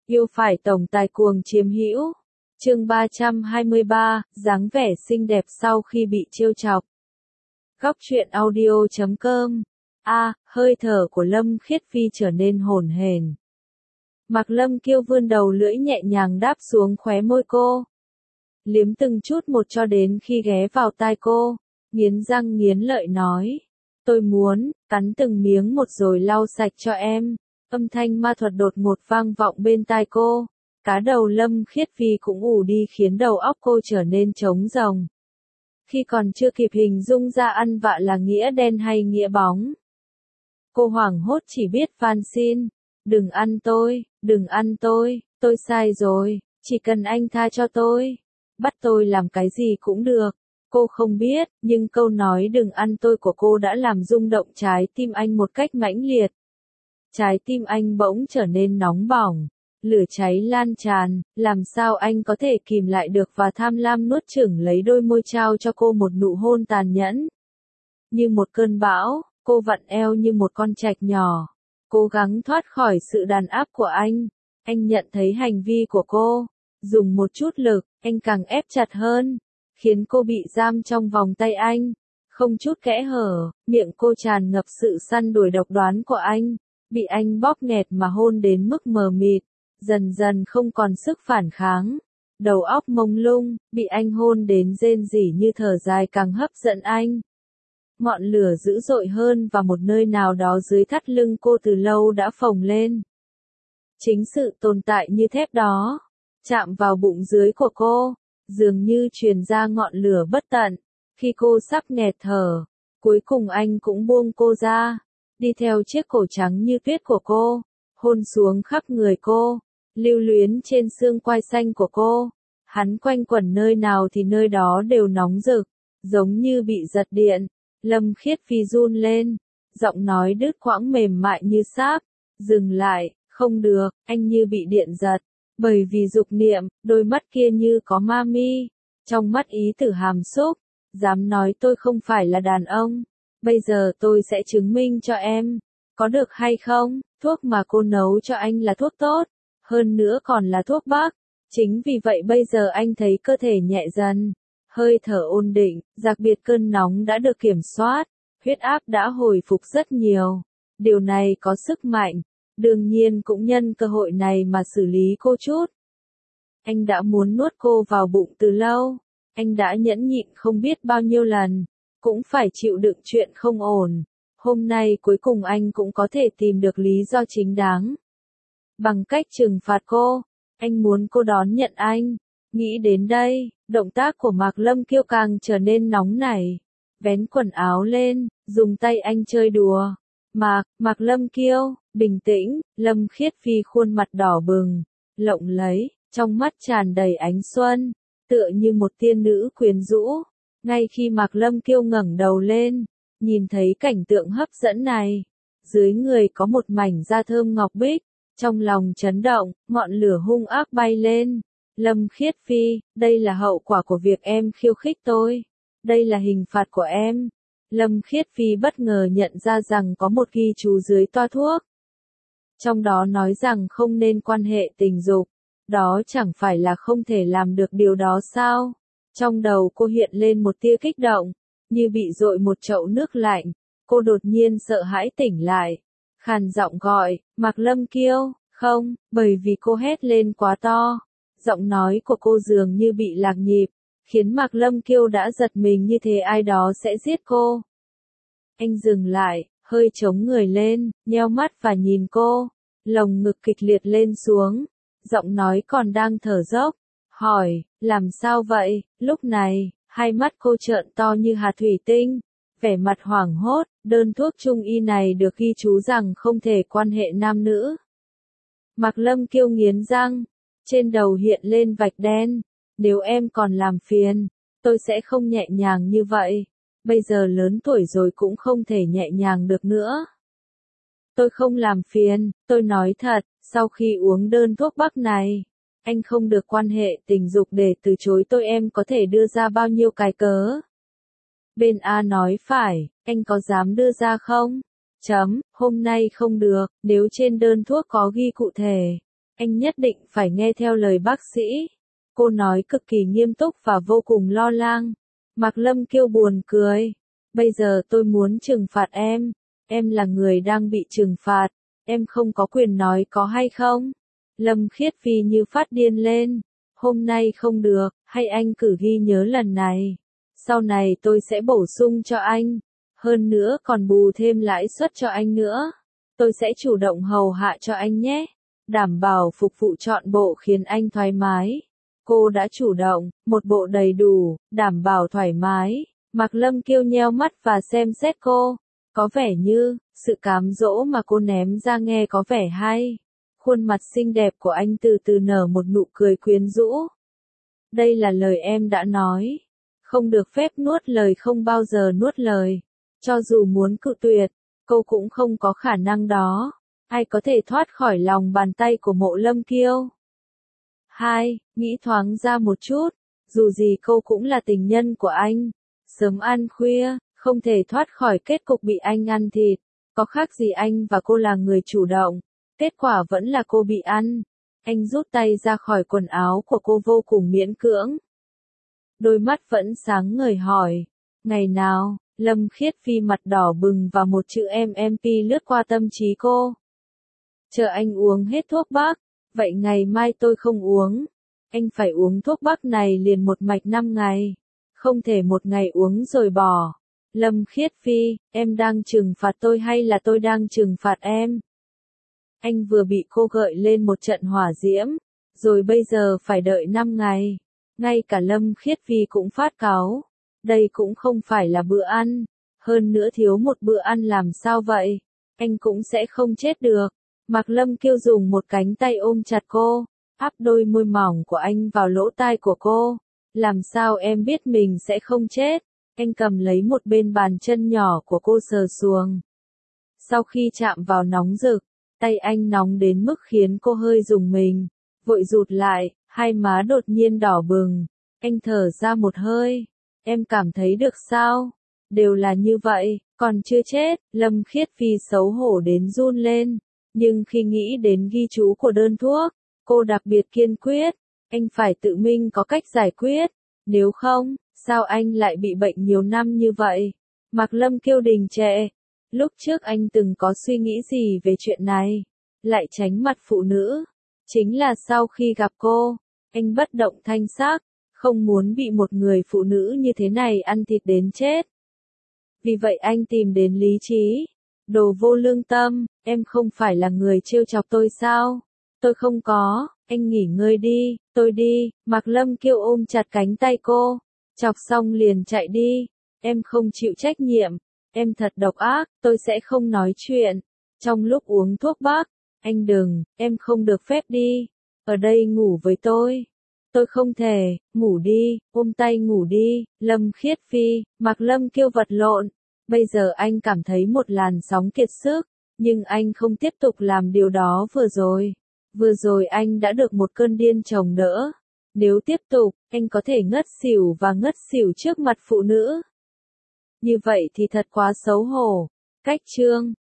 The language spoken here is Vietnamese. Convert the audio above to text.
Yêu phải tổng tài cuồng chiếm hữu. Chương 323, dáng vẻ xinh đẹp sau khi bị trêu chọc. Góc truyện audio.com. Hơi thở của Lâm Khiết Phi trở nên hổn hển. Mạc Lâm Kiêu vươn đầu lưỡi nhẹ nhàng đáp xuống khóe môi cô. Liếm từng chút một cho đến khi ghé vào tai cô, nghiến răng nghiến lợi nói. Tôi muốn, cắn từng miếng một rồi lau sạch cho em. Âm thanh ma thuật đột ngột vang vọng bên tai cô. Cá đầu Lâm Khiết Phi cũng ù đi khiến đầu óc cô trở nên trống rỗng. Khi còn chưa kịp hình dung ra ăn vạ là nghĩa đen hay nghĩa bóng. Cô hoảng hốt chỉ biết van xin. Đừng ăn tôi sai rồi, chỉ cần anh tha cho tôi. Bắt tôi làm cái gì cũng được. Cô không biết, nhưng câu nói đừng ăn tôi của cô đã làm rung động trái tim anh một cách mãnh liệt. Trái tim anh bỗng trở nên nóng bỏng, lửa cháy lan tràn, làm sao anh có thể kìm lại được và tham lam nuốt chửng lấy đôi môi trao cho cô một nụ hôn tàn nhẫn. Như một cơn bão, cô vặn eo như một con trạch nhỏ, cố gắng thoát khỏi sự đàn áp của anh. Anh nhận thấy hành vi của cô, dùng một chút lực, anh càng ép chặt hơn, khiến cô bị giam trong vòng tay anh, không chút kẽ hở, miệng cô tràn ngập sự săn đuổi độc đoán của anh, bị anh bóp nghẹt mà hôn đến mức mờ mịt, dần dần không còn sức phản kháng, đầu óc mông lung, bị anh hôn đến rên rỉ như thở dài càng hấp dẫn anh. Ngọn lửa dữ dội hơn và một nơi nào đó dưới thắt lưng cô từ lâu đã phồng lên. Chính sự tồn tại như thép đó, chạm vào bụng dưới của cô, dường như truyền ra ngọn lửa bất tận. Khi cô sắp nghẹt thở, cuối cùng anh cũng buông cô ra, đi theo chiếc cổ trắng như tuyết của cô, hôn xuống khắp người cô, lưu luyến trên xương quai xanh của cô. Hắn quanh quẩn nơi nào thì nơi đó đều nóng rực, giống như bị giật điện. Lâm Khiết Phi run lên, giọng nói đứt quãng mềm mại như sáp. Dừng lại, không được, anh như bị điện giật. Bởi vì dục niệm, đôi mắt kia như có ma mi, trong mắt ý tử hàm xúc, dám nói tôi không phải là đàn ông. Bây giờ tôi sẽ chứng minh cho em, có được hay không? Thuốc mà cô nấu cho anh là thuốc tốt, hơn nữa còn là thuốc bắc. Chính vì vậy bây giờ anh thấy cơ thể nhẹ dần, hơi thở ổn định, đặc biệt cơn nóng đã được kiểm soát, huyết áp đã hồi phục rất nhiều. Điều này có sức mạnh, đương nhiên cũng nhân cơ hội này mà xử lý cô chút. Anh đã muốn nuốt cô vào bụng từ lâu, anh đã nhẫn nhịn không biết bao nhiêu lần, cũng phải chịu đựng chuyện không ổn. Hôm nay cuối cùng anh cũng có thể tìm được lý do chính đáng. Bằng cách trừng phạt cô, anh muốn cô đón nhận anh. Nghĩ đến đây, động tác của Mạc Lâm Kiêu càng trở nên nóng nảy. Vén quần áo lên, dùng tay anh chơi đùa. Mạc Lâm Kiêu, bình tĩnh. Lâm Khiết Phi khuôn mặt đỏ bừng, lộng lẫy, trong mắt tràn đầy ánh xuân, tựa như một tiên nữ quyến rũ. Ngay khi Mạc Lâm Kiêu ngẩng đầu lên, nhìn thấy cảnh tượng hấp dẫn này, dưới người có một mảnh da thơm ngọc bích, trong lòng chấn động, ngọn lửa hung ác bay lên. Lâm Khiết Phi, đây là hậu quả của việc em khiêu khích tôi. Đây là hình phạt của em. Lâm Khiết Phi bất ngờ nhận ra rằng có một ghi chú dưới toa thuốc. Trong đó nói rằng không nên quan hệ tình dục. Đó chẳng phải là không thể làm được điều đó sao? Trong đầu cô hiện lên một tia kích động, như bị dội một chậu nước lạnh. Cô đột nhiên sợ hãi tỉnh lại. Khàn giọng gọi, Mạc Lâm Kiêu, không, bởi vì cô hét lên quá to. Giọng nói của cô dường như bị lạc nhịp, khiến Mạc Lâm Kiêu đã giật mình như thế ai đó sẽ giết cô. Anh dừng lại, hơi chống người lên, nheo mắt và nhìn cô, lồng ngực kịch liệt lên xuống, giọng nói còn đang thở dốc, hỏi, làm sao vậy? Lúc này, hai mắt cô trợn to như hạt thủy tinh, vẻ mặt hoảng hốt. Đơn thuốc trung y này được ghi chú rằng không thể quan hệ nam nữ. Mạc Lâm Kiêu nghiến răng, trên đầu hiện lên vạch đen. Nếu em còn làm phiền, tôi sẽ không nhẹ nhàng như vậy. Bây giờ lớn tuổi rồi cũng không thể nhẹ nhàng được nữa. Tôi không làm phiền, tôi nói thật, sau khi uống đơn thuốc bắc này, anh không được quan hệ tình dục để từ chối tôi. Em có thể đưa ra bao nhiêu cái cớ? Bên A nói phải, anh có dám đưa ra không? Hôm nay không được, nếu trên đơn thuốc có ghi cụ thể, Anh nhất định phải nghe theo lời bác sĩ. Cô nói cực kỳ nghiêm túc và vô cùng lo lắng. Mạc Lâm Kiêu buồn cười. Bây giờ tôi muốn trừng phạt em. Em là người đang bị trừng phạt. Em không có quyền nói có hay không. Lâm Khiết Phi như phát điên lên. Hôm nay không được, hay anh cử ghi nhớ lần này. Sau này tôi sẽ bổ sung cho anh. Hơn nữa còn bù thêm lãi suất cho anh nữa. Tôi sẽ chủ động hầu hạ cho anh nhé. Đảm bảo phục vụ trọn bộ khiến anh thoải mái. Cô đã chủ động, một bộ đầy đủ, đảm bảo thoải mái. Mạc Lâm Kiêu nheo mắt và xem xét cô. Có vẻ như, sự cám dỗ mà cô ném ra nghe có vẻ hay. Khuôn mặt xinh đẹp của anh từ từ nở một nụ cười quyến rũ. Đây là lời em đã nói. Không được phép nuốt lời, không bao giờ nuốt lời. Cho dù muốn cự tuyệt, cô cũng không có khả năng đó. Ai có thể thoát khỏi lòng bàn tay của Mộ Lâm Kiêu? 2. Nghĩ thoáng ra một chút. Dù gì cô cũng là tình nhân của anh. Sớm ăn khuya, không thể thoát khỏi kết cục bị anh ăn thịt. Có khác gì anh và cô là người chủ động. Kết quả vẫn là cô bị ăn. Anh rút tay ra khỏi quần áo của cô vô cùng miễn cưỡng. Đôi mắt vẫn sáng ngời hỏi. Ngày nào? Lâm Khiết Phi mặt đỏ bừng và một chữ MMP lướt qua tâm trí cô. Chờ anh uống hết thuốc bắc. Vậy ngày mai tôi không uống. Anh phải uống thuốc bắc này liền một mạch 5 ngày. Không thể một ngày uống rồi bỏ. Lâm Khiết Phi, em đang trừng phạt tôi hay là tôi đang trừng phạt em? Anh vừa bị cô gợi lên một trận hỏa diễm, rồi bây giờ phải đợi 5 ngày. Ngay cả Lâm Khiết Phi cũng phát cáu. Đây cũng không phải là bữa ăn. Hơn nữa thiếu một bữa ăn làm sao vậy? Anh cũng sẽ không chết được. Mạc Lâm Kiêu dùng một cánh tay ôm chặt cô, áp đôi môi mỏng của anh vào lỗ tai của cô. Làm sao em biết mình sẽ không chết? Anh cầm lấy một bên bàn chân nhỏ của cô sờ xuống. Sau khi chạm vào nóng rực, tay anh nóng đến mức khiến cô hơi rùng mình, vội rụt lại, hai má đột nhiên đỏ bừng. Anh thở ra một hơi. Em cảm thấy được sao? Đều là như vậy, còn chưa chết. Lâm Khiết Phi xấu hổ đến run lên. Nhưng khi nghĩ đến ghi chú của đơn thuốc, cô đặc biệt kiên quyết. Anh phải tự mình có cách giải quyết. Nếu không, sao anh lại bị bệnh nhiều năm như vậy? Mạc Lâm Kiêu đình trệ. Lúc trước anh từng có suy nghĩ gì về chuyện này? Lại tránh mặt phụ nữ. Chính là sau khi gặp cô, anh bất động thanh sắc, không muốn bị một người phụ nữ như thế này ăn thịt đến chết. Vì vậy anh tìm đến lý trí. Đồ vô lương tâm, em không phải là người trêu chọc tôi sao? Tôi không có, anh nghỉ ngơi đi, tôi đi. Mạc Lâm Kiêu ôm chặt cánh tay cô. Chọc xong liền chạy đi. Em không chịu trách nhiệm. Em thật độc ác, tôi sẽ không nói chuyện. Trong lúc uống thuốc bắc, anh đừng, em không được phép đi. Ở đây ngủ với tôi. Tôi không thể, ngủ đi, ôm tay ngủ đi. Lâm Khiết Phi, Mạc Lâm Kiêu vật lộn. Bây giờ anh cảm thấy một làn sóng kiệt sức, nhưng anh không tiếp tục làm điều đó vừa rồi. Vừa rồi anh đã được một cơn điên chồng đỡ. Nếu tiếp tục, anh có thể ngất xỉu và ngất xỉu trước mặt phụ nữ. Như vậy thì thật quá xấu hổ. Cách chương